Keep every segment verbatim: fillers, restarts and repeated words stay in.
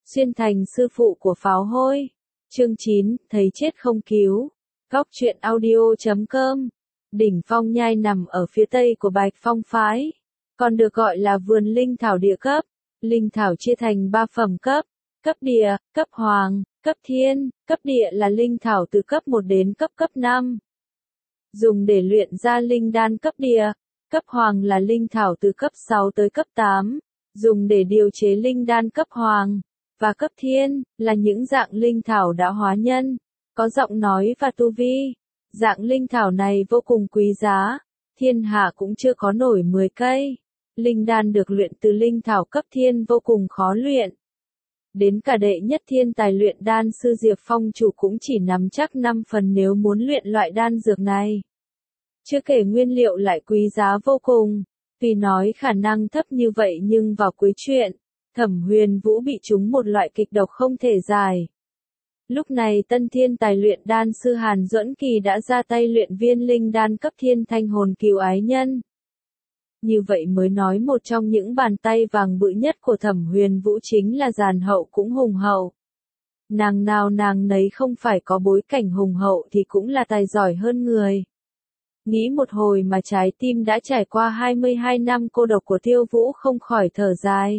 Xuyên thành sư phụ của pháo hôi. Chương chín, thấy chết không cứu. Góc truyện audio chấm com. Đỉnh Phong Nhai nằm ở phía tây của Bạch Phong phái, còn được gọi là vườn linh thảo địa cấp. Linh thảo chia thành ba phẩm cấp: cấp địa, cấp hoàng, cấp thiên. Cấp địa là linh thảo từ cấp một đến cấp cấp năm, dùng để luyện ra linh đan cấp địa. Cấp hoàng là linh thảo từ cấp sáu tới cấp tám, dùng để điều chế linh đan cấp hoàng. Và cấp thiên là những dạng linh thảo đã hóa nhân, có giọng nói và tu vi. Dạng linh thảo này vô cùng quý giá, thiên hạ cũng chưa có nổi mười cây. Linh đan được luyện từ linh thảo cấp thiên vô cùng khó luyện. Đến cả đệ nhất thiên tài luyện đan sư Diệp Phong chủ cũng chỉ nắm chắc năm phần nếu muốn luyện loại đan dược này. Chưa kể nguyên liệu lại quý giá vô cùng. Tuy nói khả năng thấp như vậy nhưng vào cuối chuyện, Thẩm Huyền Vũ bị trúng một loại kịch độc không thể giải. Lúc này tân thiên tài luyện đan sư Hàn Duẫn Kỳ đã ra tay luyện viên linh đan cấp thiên thanh hồn cứu ái nhân. Như vậy mới nói một trong những bàn tay vàng bự nhất của Thẩm Huyền Vũ chính là giàn hậu cũng hùng hậu. Nàng nào nàng nấy không phải có bối cảnh hùng hậu thì cũng là tài giỏi hơn người. Nghĩ một hồi mà trái tim đã trải qua hai mươi hai năm cô độc của Tiêu Vũ không khỏi thở dài.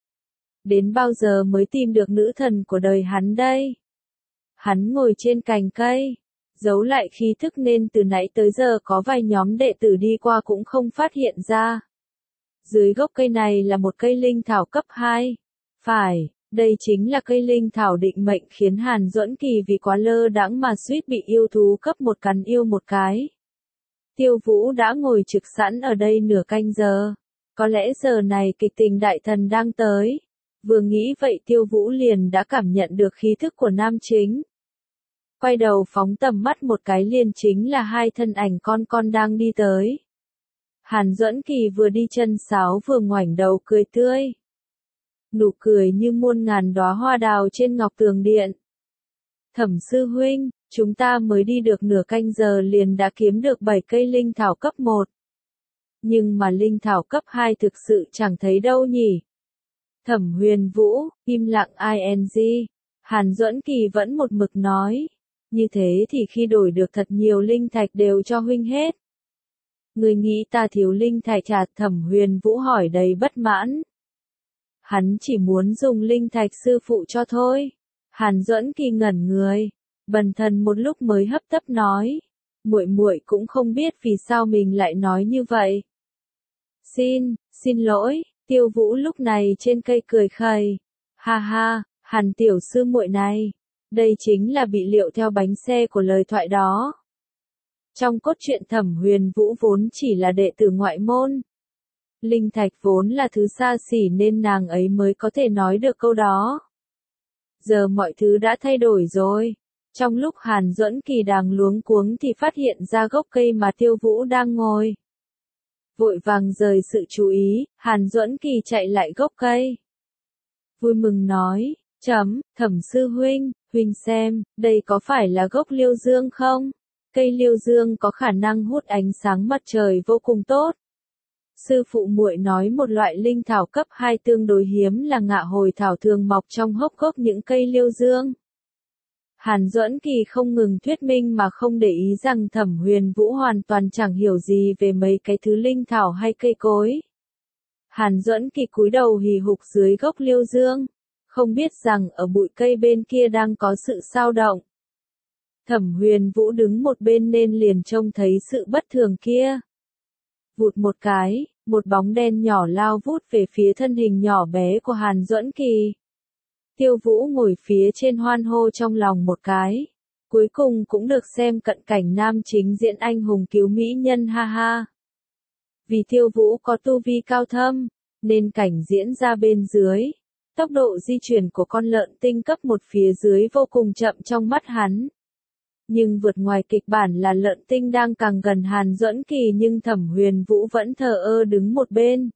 Đến bao giờ mới tìm được nữ thần của đời hắn đây? Hắn ngồi trên cành cây, giấu lại khí thức nên từ nãy tới giờ có vài nhóm đệ tử đi qua cũng không phát hiện ra. Dưới gốc cây này là một cây linh thảo cấp hai. Phải, đây chính là cây linh thảo định mệnh khiến Hàn Duẫn Kỳ vì quá lơ đãng mà suýt bị yêu thú cấp một cắn yêu một cái. Tiêu Vũ đã ngồi trực sẵn ở đây nửa canh giờ. Có lẽ giờ này kịch tình đại thần đang tới. Vừa nghĩ vậy Tiêu Vũ liền đã cảm nhận được khí thức của nam chính. Quay đầu phóng tầm mắt một cái liền chính là hai thân ảnh con con đang đi tới. Hàn Duẫn Kỳ vừa đi chân sáo vừa ngoảnh đầu cười tươi. Nụ cười như muôn ngàn đóa hoa đào trên ngọc tường điện. Thẩm sư huynh, chúng ta mới đi được nửa canh giờ liền đã kiếm được bảy cây linh thảo cấp một. Nhưng mà linh thảo cấp hai thực sự chẳng thấy đâu nhỉ? Thẩm Huyền Vũ, im lặng ing. Hàn Duẫn Kỳ vẫn một mực nói. Như thế thì khi đổi được thật nhiều linh thạch đều cho huynh hết. Người nghĩ ta thiếu linh thạch chả? Thẩm Huyền Vũ hỏi đầy bất mãn. Hắn chỉ muốn dùng linh thạch sư phụ cho thôi. Hàn Duẫn Kỳ ngẩn người, bần thần một lúc mới hấp tấp nói. Muội muội cũng không biết vì sao mình lại nói như vậy. Xin, xin lỗi. Tiêu Vũ lúc này trên cây cười khẩy. Ha ha, Hàn tiểu sư muội này, đây chính là bị liệu theo bánh xe của lời thoại đó. Trong cốt truyện Thẩm Huyền Vũ vốn chỉ là đệ tử ngoại môn. Linh thạch vốn là thứ xa xỉ nên nàng ấy mới có thể nói được câu đó. Giờ mọi thứ đã thay đổi rồi. Trong lúc Hàn Duẫn Kỳ đang luống cuống thì phát hiện ra gốc cây mà Tiêu Vũ đang ngồi. Vội vàng rời sự chú ý, Hàn Duẫn Kỳ chạy lại gốc cây. Vui mừng nói, chấm, Thẩm sư huynh, huynh xem, đây có phải là gốc liêu dương không? Cây liêu dương có khả năng hút ánh sáng mặt trời vô cùng tốt. Sư phụ muội nói một loại linh thảo cấp hai tương đối hiếm là ngạ hồi thảo thường mọc trong hốc gốc những cây liêu dương. Hàn Duẫn Kỳ không ngừng thuyết minh mà không để ý rằng Thẩm Huyền Vũ hoàn toàn chẳng hiểu gì về mấy cái thứ linh thảo hay cây cối. Hàn Duẫn Kỳ cúi đầu hì hục dưới gốc liêu dương, không biết rằng ở bụi cây bên kia đang có sự xao động. Thẩm Huyền Vũ đứng một bên nên liền trông thấy sự bất thường kia. Vụt một cái, một bóng đen nhỏ lao vút về phía thân hình nhỏ bé của Hàn Duẫn Kỳ. Tiêu Vũ ngồi phía trên hoan hô trong lòng một cái. Cuối cùng cũng được xem cận cảnh nam chính diễn anh hùng cứu mỹ nhân ha ha. Vì Tiêu Vũ có tu vi cao thâm, nên cảnh diễn ra bên dưới. Tốc độ di chuyển của con lợn tinh cấp một phía dưới vô cùng chậm trong mắt hắn. Nhưng vượt ngoài kịch bản là lợn tinh đang càng gần Hàn Duẫn Kỳ nhưng Thẩm Huyền Vũ vẫn thờ ơ đứng một bên.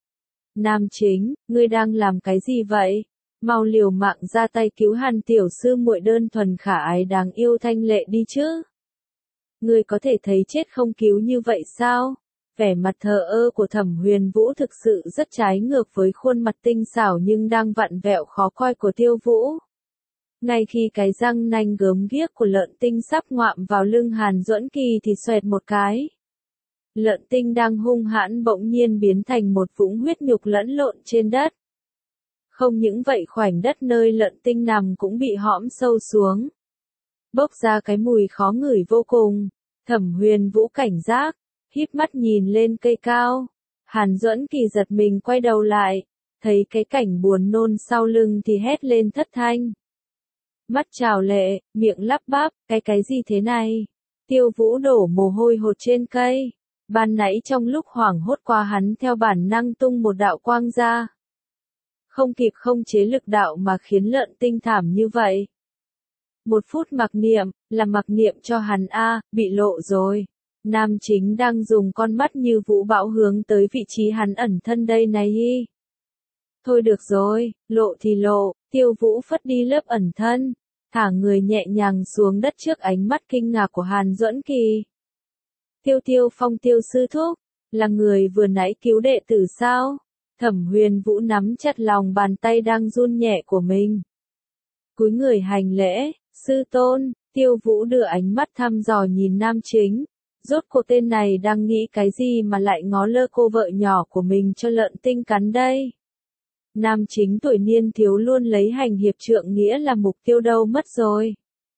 Nam chính, ngươi đang làm cái gì vậy? Mau liều mạng ra tay cứu Hàn tiểu sư muội đơn thuần khả ái đáng yêu thanh lệ đi chứ. Ngươi có thể thấy chết không cứu như vậy sao? Vẻ mặt thờ ơ của Thẩm Huyền Vũ thực sự rất trái ngược với khuôn mặt tinh xảo nhưng đang vặn vẹo khó coi của Tiêu Vũ. Ngay khi cái răng nanh gớm ghiếc của Lợn Tinh sắp ngoạm vào lưng Hàn Duẫn Kỳ thì xoẹt một cái. Lợn Tinh đang hung hãn bỗng nhiên biến thành một vũng huyết nhục lẫn lộn trên đất. Không những vậy khoảnh đất nơi Lợn Tinh nằm cũng bị hõm sâu xuống. Bốc ra cái mùi khó ngửi vô cùng. Thẩm Huyền Vũ cảnh giác, híp mắt nhìn lên cây cao. Hàn Duẫn Kỳ giật mình quay đầu lại, thấy cái cảnh buồn nôn sau lưng thì hét lên thất thanh. Mắt trào lệ, miệng lắp bắp, cái cái gì thế này? Tiêu Vũ đổ mồ hôi hột trên cây. Ban nãy trong lúc hoảng hốt qua hắn theo bản năng tung một đạo quang ra. Không kịp không chế lực đạo mà khiến Lợn Tinh thảm như vậy. Một phút mặc niệm, là mặc niệm cho hắn a, bị lộ rồi. Nam chính đang dùng con mắt như vũ bão hướng tới vị trí hắn ẩn thân đây này hi. Thôi được rồi, lộ thì lộ, Tiêu Vũ phất đi lớp ẩn thân, thả người nhẹ nhàng xuống đất trước ánh mắt kinh ngạc của Hàn Duẫn Kỳ. Tiêu Tiêu Phong Tiêu sư thúc, là người vừa nãy cứu đệ tử sao? Thẩm Huyền Vũ nắm chặt lòng bàn tay đang run nhẹ của mình. Cúi người hành lễ, sư tôn. Tiêu Vũ đưa ánh mắt thăm dò nhìn nam chính. Rốt cuộc tên này đang nghĩ cái gì mà lại ngó lơ cô vợ nhỏ của mình cho Lợn Tinh cắn đây? Nam chính tuổi niên thiếu luôn lấy hành hiệp trượng nghĩa là mục tiêu đâu mất rồi.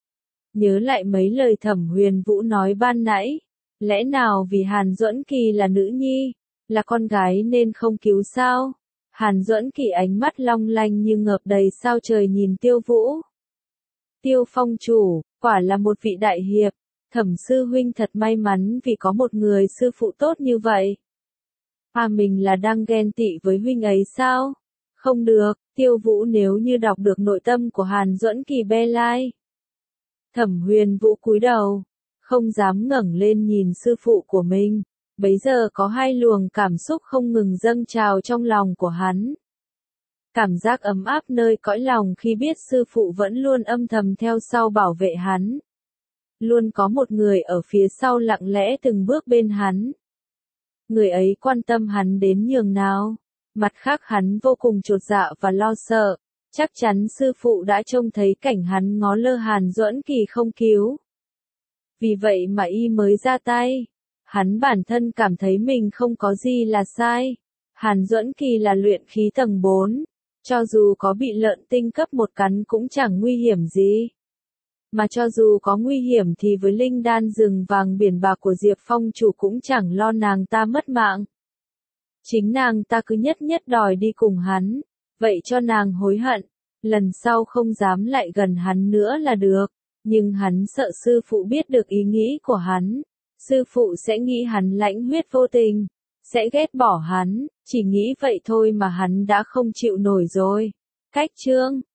Nhớ lại mấy lời Thẩm Huyền Vũ nói ban nãy. Lẽ nào vì Hàn Duẫn Kỳ là nữ nhi, là con gái nên không cứu sao? Hàn Duẫn Kỳ ánh mắt long lanh như ngợp đầy sao trời nhìn Tiêu Vũ. Tiêu Phong chủ, quả là một vị đại hiệp. Thẩm sư huynh thật may mắn vì có một người sư phụ tốt như vậy. À mình là đang ghen tị với huynh ấy sao? Không được, Tiêu Vũ nếu như đọc được nội tâm của Hàn Duẫn Kỳ be lai. Thẩm Huyền Vũ cúi đầu, không dám ngẩng lên nhìn sư phụ của mình. Bấy giờ có hai luồng cảm xúc không ngừng dâng trào trong lòng của hắn. Cảm giác ấm áp nơi cõi lòng khi biết sư phụ vẫn luôn âm thầm theo sau bảo vệ hắn. Luôn có một người ở phía sau lặng lẽ từng bước bên hắn. Người ấy quan tâm hắn đến nhường nào. Mặt khác hắn vô cùng chột dạ và lo sợ. Chắc chắn sư phụ đã trông thấy cảnh hắn ngó lơ Hàn Duẫn Kỳ không cứu. Vì vậy mà y mới ra tay. Hắn bản thân cảm thấy mình không có gì là sai. Hàn Duẫn Kỳ là luyện khí tầng bốn. Cho dù có bị Lợn Tinh cấp một cắn cũng chẳng nguy hiểm gì. Mà cho dù có nguy hiểm thì với linh đan rừng vàng biển bạc của Diệp Phong chủ cũng chẳng lo nàng ta mất mạng. Chính nàng ta cứ nhất nhất đòi đi cùng hắn. Vậy cho nàng hối hận. Lần sau không dám lại gần hắn nữa là được. Nhưng hắn sợ sư phụ biết được ý nghĩ của hắn. Sư phụ sẽ nghĩ hắn lãnh huyết vô tình. Sẽ ghét bỏ hắn. Chỉ nghĩ vậy thôi mà hắn đã không chịu nổi rồi. Cách chương